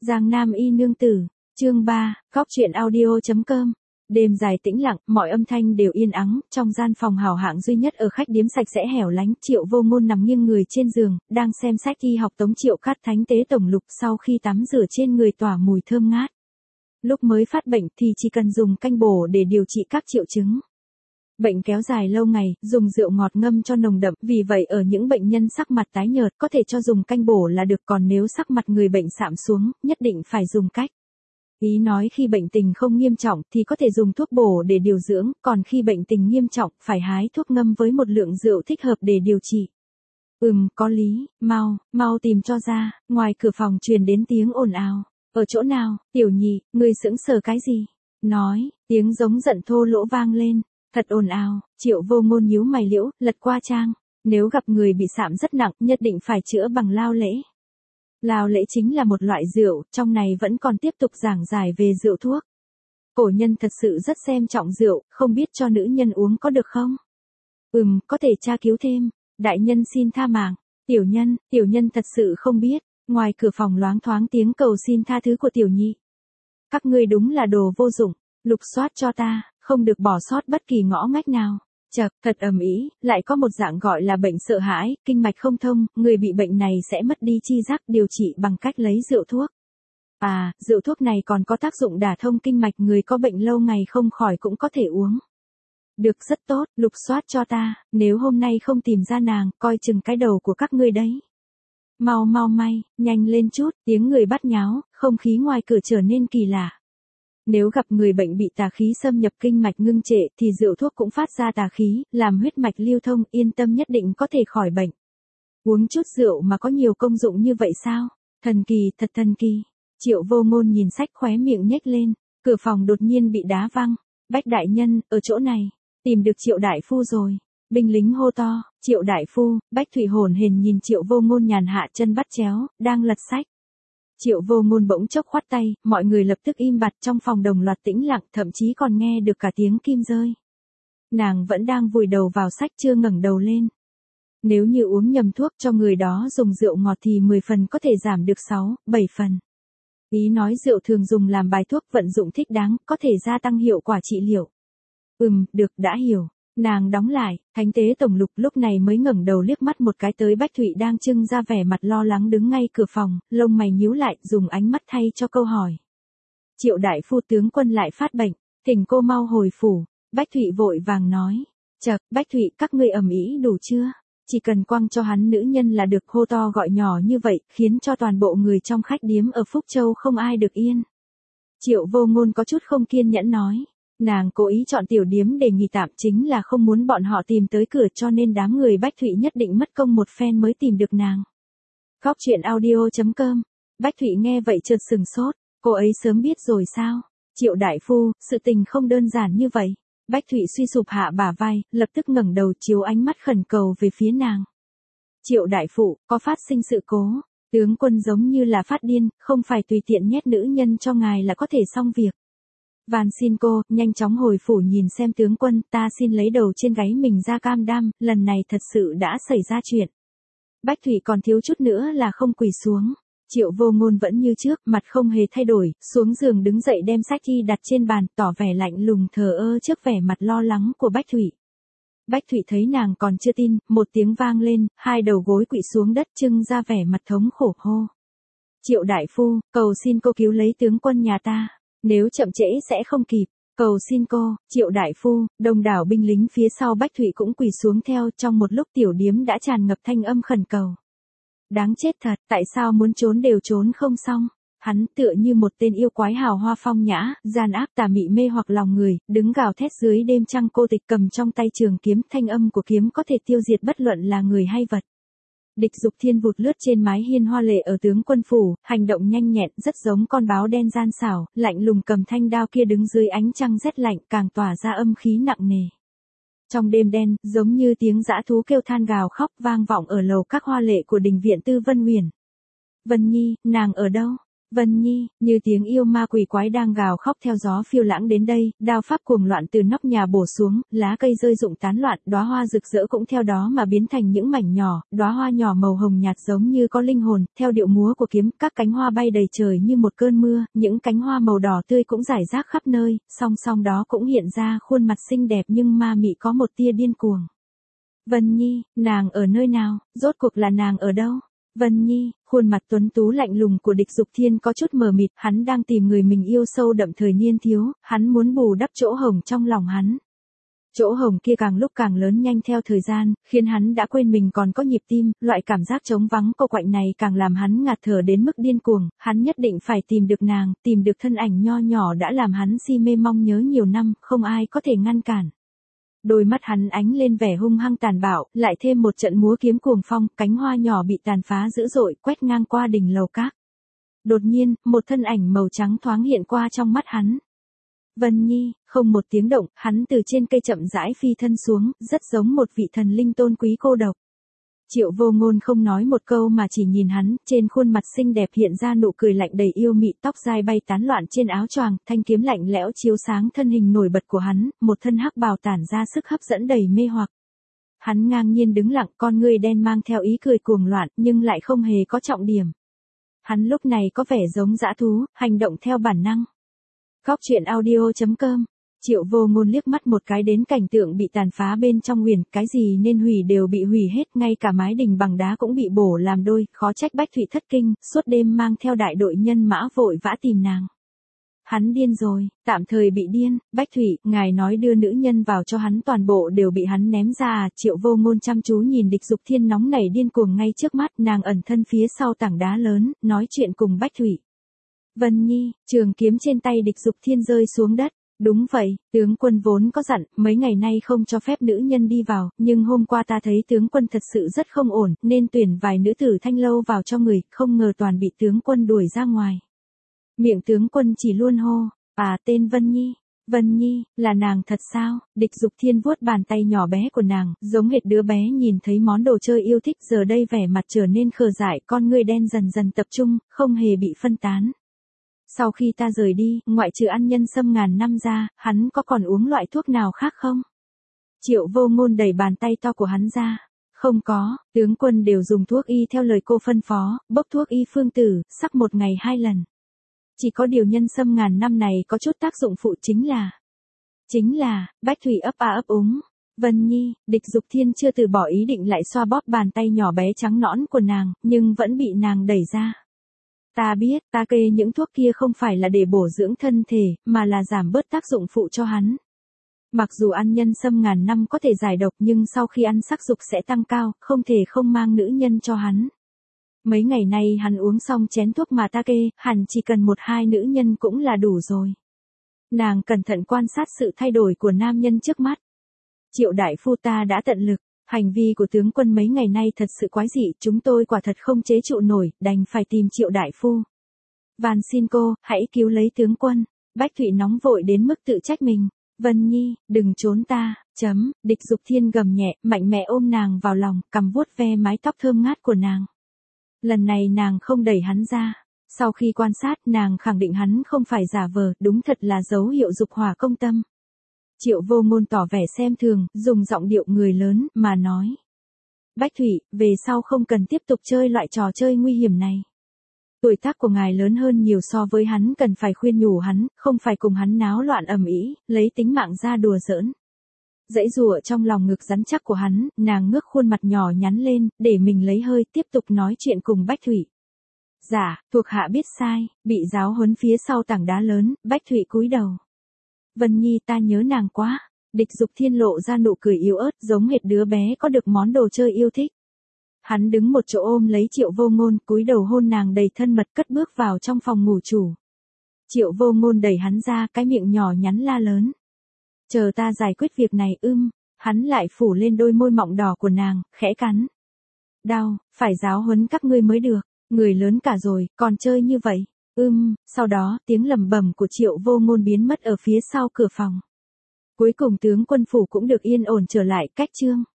Giang Nam y nương tử, chương 3, góc truyện audio.com. Đêm dài tĩnh lặng, mọi âm thanh đều yên ắng, trong gian phòng hào hạng duy nhất ở khách điếm sạch sẽ hẻo lánh, Triệu Vô Ngôn nằm nghiêng người trên giường, đang xem sách y học Tống Triệu Cát Thánh Tế Tổng Lục, sau khi tắm rửa trên người tỏa mùi thơm ngát. Lúc mới phát bệnh thì chỉ cần dùng canh bổ để điều trị các triệu chứng. Bệnh kéo dài lâu ngày, dùng rượu ngọt ngâm cho nồng đậm, vì vậy ở những bệnh nhân sắc mặt tái nhợt có thể cho dùng canh bổ là được, còn nếu sắc mặt người bệnh sạm xuống, nhất định phải dùng cách. Ý nói khi bệnh tình không nghiêm trọng thì có thể dùng thuốc bổ để điều dưỡng, còn khi bệnh tình nghiêm trọng phải hái thuốc ngâm với một lượng rượu thích hợp để điều trị. Có lý, mau tìm cho ra, ngoài cửa phòng truyền đến tiếng ồn ào. Ở chỗ nào, Tiểu Nhị, ngươi sững sờ cái gì? Nói, tiếng giống giận thô lỗ vang lên. Thật ồn ào, Triệu Vô Ngôn nhíu mày liễu, lật qua trang. Nếu gặp người bị sạm rất nặng, nhất định phải chữa bằng lao lễ. Lao lễ chính là một loại rượu, trong này vẫn còn tiếp tục giảng giải về rượu thuốc. Cổ nhân thật sự rất xem trọng rượu, không biết cho nữ nhân uống có được không? Có thể tra cứu thêm. Đại nhân xin tha mạng. Tiểu nhân thật sự không biết. Ngoài cửa phòng loáng thoáng tiếng cầu xin tha thứ của Tiểu Nhị. Các ngươi đúng là đồ vô dụng, lục soát cho ta, không được bỏ sót bất kỳ ngõ ngách nào. Chậc, thật ầm ĩ, lại có một dạng gọi là bệnh sợ hãi, kinh mạch không thông, người bị bệnh này sẽ mất đi chi giác, điều trị bằng cách lấy rượu thuốc. Rượu thuốc này còn có tác dụng đả thông kinh mạch, người có bệnh lâu ngày không khỏi cũng có thể uống. Được, rất tốt, lục soát cho ta, nếu hôm nay không tìm ra nàng, coi chừng cái đầu của các ngươi đấy. Mau nhanh lên chút, tiếng người bắt nháo, không khí ngoài cửa trở nên kỳ lạ. Nếu gặp người bệnh bị tà khí xâm nhập kinh mạch ngưng trệ thì rượu thuốc cũng phát ra tà khí, làm huyết mạch lưu thông, yên tâm nhất định có thể khỏi bệnh. Uống chút rượu mà có nhiều công dụng như vậy sao? Thần kỳ, thật thần kỳ. Triệu Vô Ngôn nhìn sách khóe miệng nhếch lên, cửa phòng đột nhiên bị đá văng. Bách đại nhân, ở chỗ này, tìm được Triệu đại phu rồi. Binh lính hô to, Triệu đại phu. Bách Thụy hồn hển nhìn Triệu Vô Ngôn nhàn hạ chân bắt chéo, đang lật sách. Triệu Vô Ngôn bỗng chốc khoát tay, mọi người lập tức im bặt, trong phòng đồng loạt tĩnh lặng, thậm chí còn nghe được cả tiếng kim rơi. Nàng vẫn đang vùi đầu vào sách, chưa ngẩng đầu lên. Nếu như uống nhầm thuốc cho người đó dùng rượu ngọt thì 10 phần có thể giảm được 6, 7 phần. Ý nói rượu thường dùng làm bài thuốc, vận dụng thích đáng, có thể gia tăng hiệu quả trị liệu. Được, đã hiểu. Nàng đóng lại, Thánh Tế Tổng Lục lúc này mới ngẩng đầu liếc mắt một cái tới Bách Thụy đang trưng ra vẻ mặt lo lắng đứng ngay cửa phòng, lông mày nhíu lại, dùng ánh mắt thay cho câu hỏi. Triệu đại phu, tướng quân lại phát bệnh, thỉnh cô mau hồi phủ. Bách Thụy vội vàng nói. Chậc, Bách Thụy, các ngươi ầm ĩ đủ chưa? Chỉ cần quăng cho hắn nữ nhân là được, hô to gọi nhỏ như vậy, khiến cho toàn bộ người trong khách điếm ở Phúc Châu không ai được yên. Triệu Vô Ngôn có chút không kiên nhẫn nói. Nàng cố ý chọn tiểu điếm để nghỉ tạm chính là không muốn bọn họ tìm tới cửa, cho nên đám người Bách Thụy nhất định mất công một phen mới tìm được nàng. Góc truyện audio.com. Bách Thụy nghe vậy chợt sừng sốt, cô ấy sớm biết rồi sao? Triệu đại phu, sự tình không đơn giản như vậy. Bách Thụy suy sụp hạ bả vai, lập tức ngẩng đầu chiếu ánh mắt khẩn cầu về phía nàng. Triệu đại phụ, có phát sinh sự cố, tướng quân giống như là phát điên, không phải tùy tiện nhét nữ nhân cho ngài là có thể xong việc. Van xin cô, nhanh chóng hồi phủ nhìn xem tướng quân, ta xin lấy đầu trên gáy mình ra cam đoan, lần này thật sự đã xảy ra chuyện. Bách Thụy còn thiếu chút nữa là không quỳ xuống. Triệu Vô Ngôn vẫn như trước, mặt không hề thay đổi, xuống giường đứng dậy đem sách y đặt trên bàn, tỏ vẻ lạnh lùng thờ ơ trước vẻ mặt lo lắng của Bách Thụy. Bách Thụy thấy nàng còn chưa tin, một tiếng vang lên, hai đầu gối quỵ xuống đất, trưng ra vẻ mặt thống khổ hô. Triệu đại phu, cầu xin cô cứu lấy tướng quân nhà ta. Nếu chậm trễ sẽ không kịp, cầu xin cô. Triệu đại phu. Đông đảo binh lính phía sau Bách Thụy cũng quỳ xuống theo, trong một lúc tiểu điếm đã tràn ngập thanh âm khẩn cầu. Đáng chết thật, tại sao muốn trốn đều trốn không xong. Hắn tựa như một tên yêu quái hào hoa phong nhã, gian ác tà mị mê hoặc lòng người, đứng gào thét dưới đêm trăng cô tịch, cầm trong tay trường kiếm, thanh âm của kiếm có thể tiêu diệt bất luận là người hay vật. Địch Dục Thiên vụt lướt trên mái hiên hoa lệ ở tướng quân phủ, hành động nhanh nhẹn, rất giống con báo đen gian xảo, lạnh lùng cầm thanh đao kia đứng dưới ánh trăng rét lạnh, càng tỏa ra âm khí nặng nề. Trong đêm đen, giống như tiếng dã thú kêu than gào khóc vang vọng ở lầu các hoa lệ của đình viện Tư Vân Huyền. Vân Nhi, nàng ở đâu? Vân Nhi, như tiếng yêu ma quỷ quái đang gào khóc theo gió phiêu lãng đến đây, đao pháp cuồng loạn từ nóc nhà bổ xuống, lá cây rơi rụng tán loạn, đóa hoa rực rỡ cũng theo đó mà biến thành những mảnh nhỏ, đóa hoa nhỏ màu hồng nhạt giống như có linh hồn, theo điệu múa của kiếm, các cánh hoa bay đầy trời như một cơn mưa, những cánh hoa màu đỏ tươi cũng rải rác khắp nơi, song song đó cũng hiện ra khuôn mặt xinh đẹp nhưng ma mị có một tia điên cuồng. Vân Nhi, nàng ở nơi nào, rốt cuộc là nàng ở đâu? Vân Nhi, khuôn mặt tuấn tú lạnh lùng của Địch Dục Thiên có chút mờ mịt, hắn đang tìm người mình yêu sâu đậm thời niên thiếu, hắn muốn bù đắp chỗ hồng trong lòng hắn. Chỗ hồng kia càng lúc càng lớn nhanh theo thời gian, khiến hắn đã quên mình còn có nhịp tim, loại cảm giác trống vắng cô quạnh này càng làm hắn ngạt thở đến mức điên cuồng, hắn nhất định phải tìm được nàng, tìm được thân ảnh nho nhỏ đã làm hắn si mê mong nhớ nhiều năm, không ai có thể ngăn cản. Đôi mắt hắn ánh lên vẻ hung hăng tàn bạo, lại thêm một trận múa kiếm cuồng phong, cánh hoa nhỏ bị tàn phá dữ dội, quét ngang qua đỉnh lầu các. Đột nhiên, một thân ảnh màu trắng thoáng hiện qua trong mắt hắn. Vân Nhi, không một tiếng động, hắn từ trên cây chậm rãi phi thân xuống, rất giống một vị thần linh tôn quý cô độc. Triệu Vô Ngôn không nói một câu mà chỉ nhìn hắn, trên khuôn mặt xinh đẹp hiện ra nụ cười lạnh đầy yêu mị, tóc dài bay tán loạn trên áo choàng, thanh kiếm lạnh lẽo chiếu sáng thân hình nổi bật của hắn, một thân hắc bào tản ra sức hấp dẫn đầy mê hoặc. Hắn ngang nhiên đứng lặng, con ngươi đen mang theo ý cười cuồng loạn, nhưng lại không hề có trọng điểm. Hắn lúc này có vẻ giống dã thú, hành động theo bản năng. Góc truyện audio.com. Triệu Vô Ngôn liếc mắt một cái đến cảnh tượng bị tàn phá bên trong huyền, cái gì nên hủy đều bị hủy hết, ngay cả mái đình bằng đá cũng bị bổ làm đôi, khó trách Bách Thụy thất kinh, suốt đêm mang theo đại đội nhân mã vội vã tìm nàng. Hắn điên rồi, tạm thời bị điên, Bách Thụy, ngài nói đưa nữ nhân vào cho hắn toàn bộ đều bị hắn ném ra à? Triệu Vô Ngôn chăm chú nhìn Địch Dục Thiên nóng nảy điên cuồng ngay trước mắt, nàng ẩn thân phía sau tảng đá lớn, nói chuyện cùng Bách Thụy. Vân Nhi, trường kiếm trên tay Địch Dục Thiên rơi xuống đất. Đúng vậy, tướng quân vốn có dặn, mấy ngày nay không cho phép nữ nhân đi vào, nhưng hôm qua ta thấy tướng quân thật sự rất không ổn, nên tuyển vài nữ tử thanh lâu vào cho người, không ngờ toàn bị tướng quân đuổi ra ngoài. Miệng tướng quân chỉ luôn hô, tên Vân Nhi. Vân Nhi, là nàng thật sao? Địch Dục Thiên vuốt bàn tay nhỏ bé của nàng, giống hệt đứa bé nhìn thấy món đồ chơi yêu thích, giờ đây vẻ mặt trở nên khờ dại, con ngươi đen dần dần tập trung, không hề bị phân tán. Sau khi ta rời đi, ngoại trừ ăn nhân sâm ngàn năm ra, hắn có còn uống loại thuốc nào khác không? Triệu Vô Ngôn đẩy bàn tay to của hắn ra. Không có, tướng quân đều dùng thuốc y theo lời cô phân phó, bốc thuốc y phương tử, sắc một ngày 2 lần. Chỉ có điều nhân sâm ngàn năm này có chút tác dụng phụ chính là, Bách Thụy ấp ấp úng. Vân Nhi, Địch Dục Thiên chưa từ bỏ ý định lại xoa bóp bàn tay nhỏ bé trắng nõn của nàng, nhưng vẫn bị nàng đẩy ra. Ta biết, ta kê những thuốc kia không phải là để bổ dưỡng thân thể, mà là giảm bớt tác dụng phụ cho hắn. Mặc dù ăn nhân sâm ngàn năm có thể giải độc nhưng sau khi ăn sắc dục sẽ tăng cao, không thể không mang nữ nhân cho hắn. Mấy ngày nay hắn uống xong chén thuốc mà ta kê, hẳn chỉ cần 1-2 nữ nhân cũng là đủ rồi. Nàng cẩn thận quan sát sự thay đổi của nam nhân trước mắt. Triệu đại phu, ta đã tận lực. Hành vi của tướng quân mấy ngày nay thật sự quái dị, chúng tôi quả thật không chế trụ nổi, đành phải tìm Triệu đại phu. Van xin cô, hãy cứu lấy tướng quân. Bách Thụy nóng vội đến mức tự trách mình. Vân Nhi, đừng trốn ta, Địch Dục Thiên gầm nhẹ, mạnh mẽ ôm nàng vào lòng, cầm vuốt ve mái tóc thơm ngát của nàng. Lần này nàng không đẩy hắn ra. Sau khi quan sát, nàng khẳng định hắn không phải giả vờ, đúng thật là dấu hiệu dục hỏa công tâm. Triệu Vô Ngôn tỏ vẻ xem thường, dùng giọng điệu người lớn, mà nói. Bách Thụy, về sau không cần tiếp tục chơi loại trò chơi nguy hiểm này. Tuổi tác của ngài lớn hơn nhiều so với hắn, cần phải khuyên nhủ hắn, không phải cùng hắn náo loạn ầm ĩ, lấy tính mạng ra đùa giỡn. Dãy rùa trong lòng ngực rắn chắc của hắn, nàng ngước khuôn mặt nhỏ nhắn lên, để mình lấy hơi, tiếp tục nói chuyện cùng Bách Thụy. Dạ, thuộc hạ biết sai, bị giáo huấn phía sau tảng đá lớn, Bách Thụy cúi đầu. Vân Nhi, ta nhớ nàng quá. Địch Dục Thiên lộ ra nụ cười yếu ớt, giống hệt đứa bé có được món đồ chơi yêu thích. Hắn đứng một chỗ ôm lấy Triệu Vô Ngôn, cúi đầu hôn nàng đầy thân mật, cất bước vào trong phòng ngủ chủ. Triệu Vô Ngôn đẩy hắn ra, cái miệng nhỏ nhắn la lớn. Chờ ta giải quyết việc này. Hắn lại phủ lên đôi môi mọng đỏ của nàng, khẽ cắn. Đau, phải giáo huấn các ngươi mới được, người lớn cả rồi, còn chơi như vậy. Sau đó, tiếng lầm bầm của Triệu Vô Ngôn biến mất ở phía sau cửa phòng. Cuối cùng tướng quân phủ cũng được yên ổn trở lại, cách chương.